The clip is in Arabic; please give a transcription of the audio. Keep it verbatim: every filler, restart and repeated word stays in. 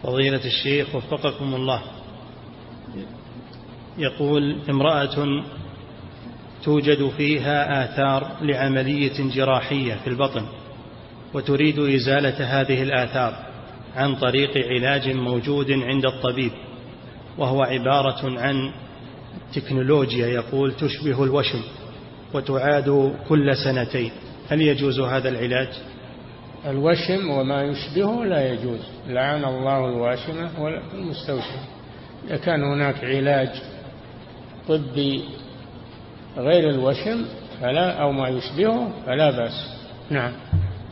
فضيلة الشيخ وفقكم الله، يقول امرأة توجد فيها آثار لعملية جراحية في البطن وتريد إزالة هذه الآثار عن طريق علاج موجود عند الطبيب، وهو عبارة عن تكنولوجيا يقول تشبه الوشم وتعاد كل سنتين، هل يجوز هذا العلاج؟ الوشم وما يشبهه لا يجوز، لعن الله الواشمة والمستوشم. إذا كان هناك علاج طبي غير الوشم فلا أو ما يشبهه فلا بأس. نعم.